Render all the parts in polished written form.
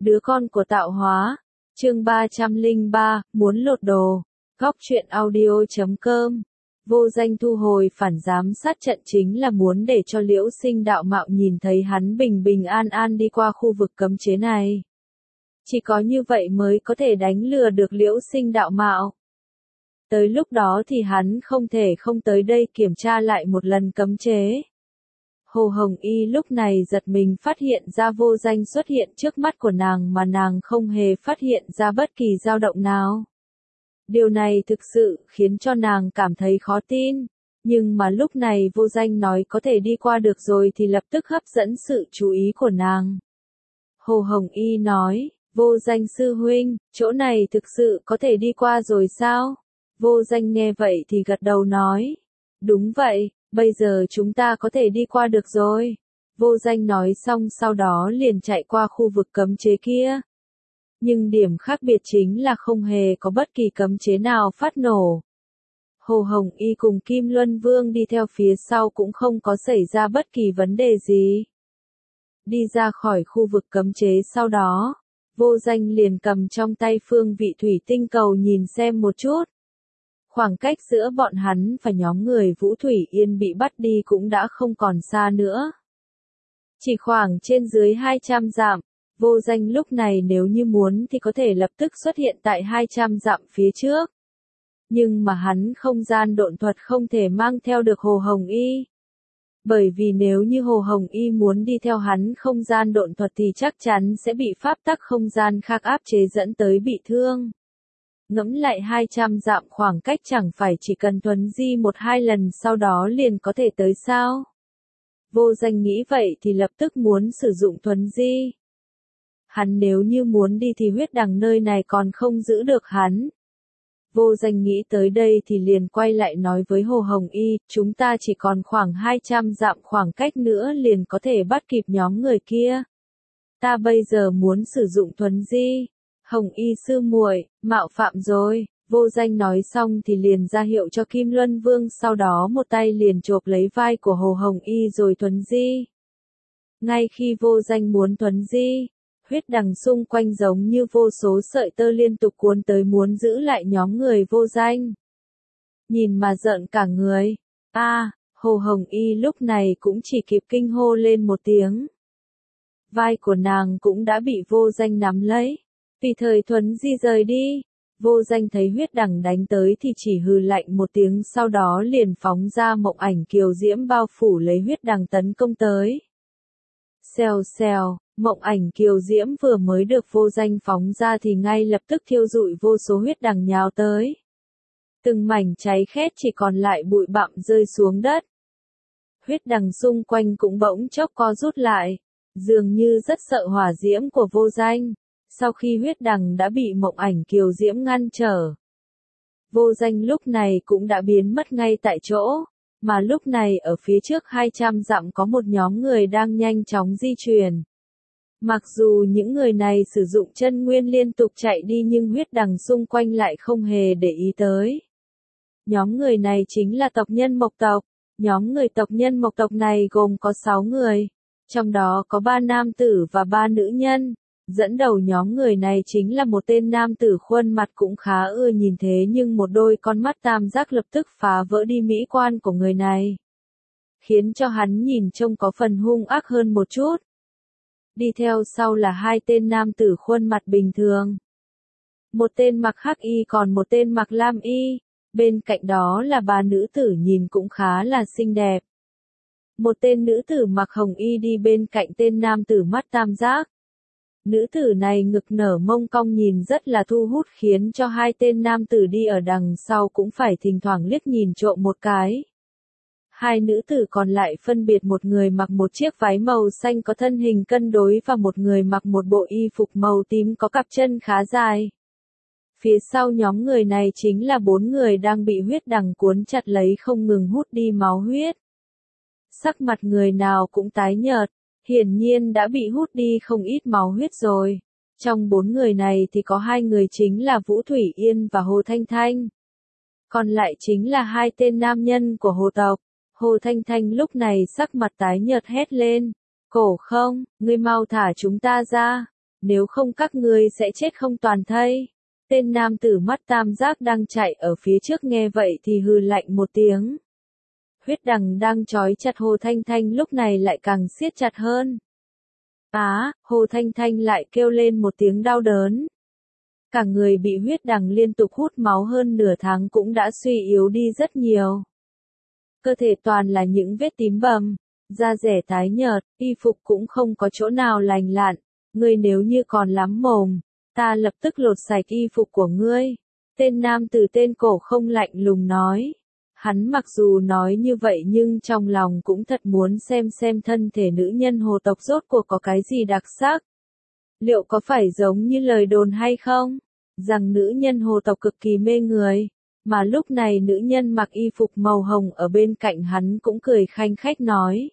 Đứa con của tạo hóa. Chương 303, muốn lột đồ. Góc truyện audio.com. Vô Danh thu hồi phản giám sát trận chính là muốn để cho Liễu Sinh đạo mạo nhìn thấy hắn bình bình an an đi qua khu vực cấm chế này. Chỉ có như vậy mới có thể đánh lừa được Liễu Sinh đạo mạo. Tới lúc đó thì hắn không thể không tới đây kiểm tra lại một lần cấm chế. Hồ Hồng Y lúc này giật mình phát hiện ra Vô Danh xuất hiện trước mắt của nàng mà nàng không hề phát hiện ra bất kỳ dao động nào. Điều này thực sự khiến cho nàng cảm thấy khó tin, nhưng mà lúc này Vô Danh nói có thể đi qua được rồi thì lập tức hấp dẫn sự chú ý của nàng. Hồ Hồng Y nói, Vô Danh sư huynh, chỗ này thực sự có thể đi qua rồi sao? Vô Danh nghe vậy thì gật đầu nói, đúng vậy. Bây giờ chúng ta có thể đi qua được rồi. Vô Danh nói xong sau đó liền chạy qua khu vực cấm chế kia. Nhưng điểm khác biệt chính là không hề có bất kỳ cấm chế nào phát nổ. Hồ Hồng Y cùng Kim Luân Vương đi theo phía sau cũng không có xảy ra bất kỳ vấn đề gì. Đi ra khỏi khu vực cấm chế sau đó, Vô Danh liền cầm trong tay phương vị thủy tinh cầu nhìn xem một chút. Khoảng cách giữa bọn hắn và nhóm người Vũ Thủy Yên bị bắt đi cũng đã không còn xa nữa. Chỉ khoảng trên dưới 200 dặm, Vô Danh lúc này nếu như muốn thì có thể lập tức xuất hiện tại 200 dặm phía trước. Nhưng mà hắn không gian độn thuật không thể mang theo được Hồ Hồng Y. Bởi vì nếu như Hồ Hồng Y muốn đi theo hắn không gian độn thuật thì chắc chắn sẽ bị pháp tắc không gian khác áp chế dẫn tới bị thương. Ngẫm lại 200 dặm khoảng cách chẳng phải chỉ cần thuấn di 1-2 lần sau đó liền có thể tới sao? Vô Danh nghĩ vậy thì lập tức muốn sử dụng thuấn di. Hắn nếu như muốn đi thì huyết đằng nơi này còn không giữ được hắn. Vô Danh nghĩ tới đây thì liền quay lại nói với Hồ Hồng Y, chúng ta chỉ còn khoảng 200 dặm khoảng cách nữa liền có thể bắt kịp nhóm người kia. Ta bây giờ muốn sử dụng thuấn di. Hồng Y sư muội, mạo phạm rồi. Vô Danh nói xong thì liền ra hiệu cho Kim Luân Vương, sau đó một tay liền chộp lấy vai của Hồ Hồng Y rồi thuấn di. Ngay khi Vô Danh muốn thuấn di, huyết đằng xung quanh giống như vô số sợi tơ liên tục cuốn tới muốn giữ lại nhóm người Vô Danh. Nhìn mà rợn cả người. Hồ Hồng Y lúc này cũng chỉ kịp kinh hô lên một tiếng. Vai của nàng cũng đã bị Vô Danh nắm lấy. Vì thời thuấn di rời đi, Vô Danh thấy huyết đằng đánh tới thì chỉ hừ lạnh một tiếng, sau đó liền phóng ra mộng ảnh kiều diễm bao phủ lấy huyết đằng tấn công tới. Xèo xèo, mộng ảnh kiều diễm vừa mới được Vô Danh phóng ra thì ngay lập tức thiêu rụi vô số huyết đằng nhào tới. Từng mảnh cháy khét chỉ còn lại bụi bặm rơi xuống đất. Huyết đằng xung quanh cũng bỗng chốc co rút lại, dường như rất sợ hỏa diễm của Vô Danh. Sau khi huyết đằng đã bị mộng ảnh kiều diễm ngăn trở, Vô Danh lúc này cũng đã biến mất ngay tại chỗ, mà lúc này ở phía trước 200 dặm có một nhóm người đang nhanh chóng di chuyển. Mặc dù những người này sử dụng chân nguyên liên tục chạy đi nhưng huyết đằng xung quanh lại không hề để ý tới. Nhóm người này chính là tộc nhân Mộc tộc. Nhóm người tộc nhân Mộc tộc này gồm có 6 người, trong đó có 3 nam tử và 3 nữ nhân. Dẫn đầu nhóm người này chính là một tên nam tử khuôn mặt cũng khá ưa nhìn, thế nhưng một đôi con mắt tam giác lập tức phá vỡ đi mỹ quan của người này, khiến cho hắn nhìn trông có phần hung ác hơn một chút. Đi theo sau là 2 tên nam tử khuôn mặt bình thường. Một tên mặc hắc y còn một tên mặc lam y, bên cạnh đó là 3 nữ tử nhìn cũng khá là xinh đẹp. Một tên nữ tử mặc hồng y đi bên cạnh tên nam tử mắt tam giác. Nữ tử này ngực nở mông cong nhìn rất là thu hút, khiến cho 2 tên nam tử đi ở đằng sau cũng phải thỉnh thoảng liếc nhìn trộm một cái. 2 nữ tử còn lại phân biệt một người mặc một chiếc váy màu xanh có thân hình cân đối và một người mặc một bộ y phục màu tím có cặp chân khá dài. Phía sau nhóm người này chính là 4 người đang bị huyết đằng cuốn chặt lấy không ngừng hút đi máu huyết. Sắc mặt người nào cũng tái nhợt. Hiển nhiên đã bị hút đi không ít máu huyết rồi. Trong 4 người này thì có 2 người chính là Vũ Thủy Yên và Hồ Thanh Thanh. Còn lại chính là 2 tên nam nhân của Hồ tộc. Hồ Thanh Thanh lúc này sắc mặt tái nhợt hét lên. Cổ không, ngươi mau thả chúng ta ra. nếu không các ngươi sẽ chết không toàn thây. Tên nam tử mắt tam giác đang chạy ở phía trước nghe vậy thì hừ lạnh một tiếng. Huyết đằng đang trói chặt Hồ Thanh Thanh lúc này lại càng siết chặt hơn. Hồ Thanh Thanh lại kêu lên một tiếng đau đớn. Cả người bị huyết đằng liên tục hút máu hơn nửa tháng cũng đã suy yếu đi rất nhiều. Cơ thể toàn là những vết tím bầm, da rẻ tái nhợt, y phục cũng không có chỗ nào lành lặn. Ngươi nếu như còn lắm mồm, ta lập tức lột sạch y phục của ngươi. Tên nam tử tên Cổ Không lạnh lùng nói. Hắn mặc dù nói như vậy nhưng trong lòng cũng thật muốn xem thân thể nữ nhân hồ tộc rốt cuộc có cái gì đặc sắc. Liệu có phải giống như lời đồn hay không? Rằng nữ nhân hồ tộc cực kỳ mê người. Mà lúc này nữ nhân mặc y phục màu hồng ở bên cạnh hắn cũng cười khanh khách nói.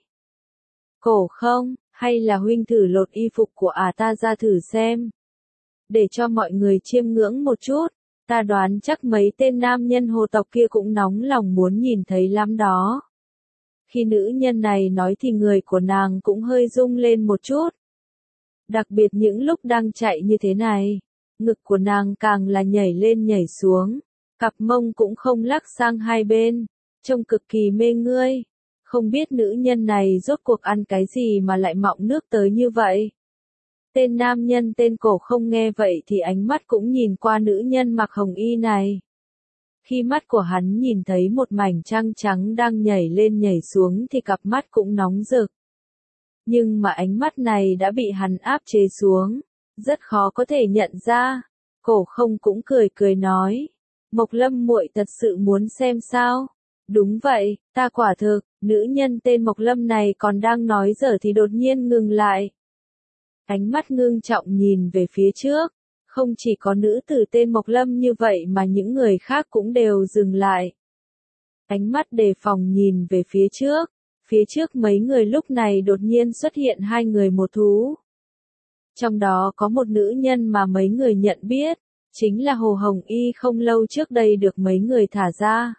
Cổ Không, hay là huynh thử lột y phục của ta ra thử xem. Để cho mọi người chiêm ngưỡng một chút. Ta đoán chắc mấy tên nam nhân hồ tộc kia cũng nóng lòng muốn nhìn thấy lắm đó. Khi nữ nhân này nói thì người của nàng cũng hơi rung lên một chút. Đặc biệt những lúc đang chạy như thế này, ngực của nàng càng là nhảy lên nhảy xuống, cặp mông cũng không lắc sang hai bên, trông cực kỳ mê ngươi. Không biết nữ nhân này rốt cuộc ăn cái gì mà lại mọng nước tới như vậy. Tên nam nhân tên Cổ Không nghe vậy thì ánh mắt cũng nhìn qua nữ nhân mặc hồng y này. Khi mắt của hắn nhìn thấy một mảnh trăng trắng đang nhảy lên nhảy xuống thì cặp mắt cũng nóng rực. Nhưng mà ánh mắt này đã bị hắn áp chế xuống, rất khó có thể nhận ra. Cổ Không cũng cười nói, Mộc Lâm muội thật sự muốn xem sao? Đúng vậy, ta quả thực. Nữ nhân tên Mộc Lâm này còn đang nói dở thì đột nhiên ngừng lại. Ánh mắt ngưng trọng nhìn về phía trước, không chỉ có nữ tử tên Mộc Lâm như vậy mà những người khác cũng đều dừng lại. Ánh mắt đề phòng nhìn về phía trước mấy người lúc này đột nhiên xuất hiện hai người một thú. Trong đó có một nữ nhân mà mấy người nhận biết, chính là Hồ Hồng Y không lâu trước đây được mấy người thả ra.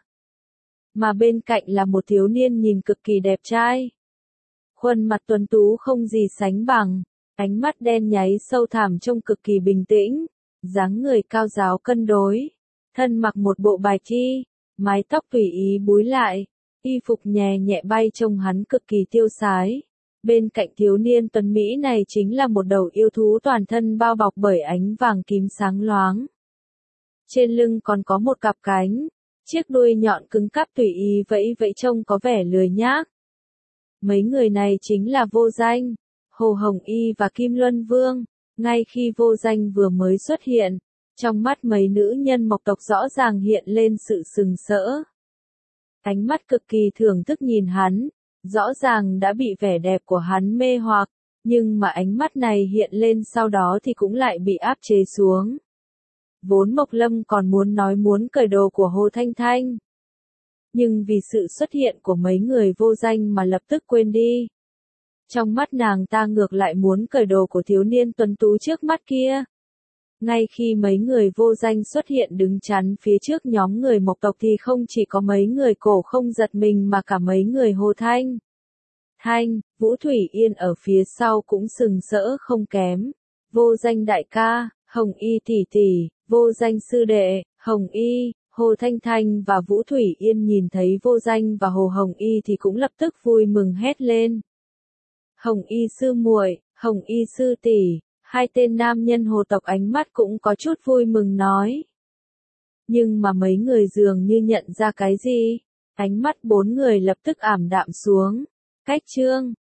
Mà bên cạnh là một thiếu niên nhìn cực kỳ đẹp trai. Khuôn mặt tuấn tú không gì sánh bằng, ánh mắt đen nháy sâu thẳm trông cực kỳ bình tĩnh, dáng người cao ráo cân đối, thân mặc một bộ bạch y, mái tóc tùy ý búi lại, y phục nhẹ nhẹ bay trông hắn cực kỳ tiêu sái. Bên cạnh thiếu niên tuấn Mỹ này chính là một đầu yêu thú toàn thân bao bọc bởi ánh vàng kim sáng loáng. Trên lưng còn có một cặp cánh, chiếc đuôi nhọn cứng cáp tùy ý vẫy vẫy trông có vẻ lười nhác. Mấy người này chính là Vô Danh, Hồ Hồng Y và Kim Luân Vương. Ngay khi Vô Danh vừa mới xuất hiện, trong mắt mấy nữ nhân mộc tộc rõ ràng hiện lên sự sừng sỡ. Ánh mắt cực kỳ thưởng thức nhìn hắn, rõ ràng đã bị vẻ đẹp của hắn mê hoặc, nhưng mà ánh mắt này hiện lên sau đó thì cũng lại bị áp chế xuống. Vốn Mộc Lâm còn muốn cởi đồ của Hồ Thanh Thanh. Nhưng vì sự xuất hiện của mấy người Vô Danh mà lập tức quên đi. Trong mắt nàng ta ngược lại muốn cởi đồ của thiếu niên tuấn tú trước mắt kia. Ngay khi mấy người Vô Danh xuất hiện đứng chắn phía trước nhóm người mộc tộc thì không chỉ có mấy người Cổ Không giật mình mà cả mấy người Hồ Thanh, Vũ Thủy Yên ở phía sau cũng sừng sỡ không kém. Vô Danh đại ca, Hồng Y tỷ tỷ, Vô Danh sư đệ, Hồng Y, Hồ Thanh Thanh và Vũ Thủy Yên nhìn thấy Vô Danh và Hồ Hồng Y thì cũng lập tức vui mừng hét lên. Hồng Y sư muội, Hồng Y sư tỷ, hai tên nam nhân hồ tộc ánh mắt cũng có chút vui mừng nói. Nhưng mà mấy người dường như nhận ra cái gì, ánh mắt bốn người lập tức ảm đạm xuống. Cách chương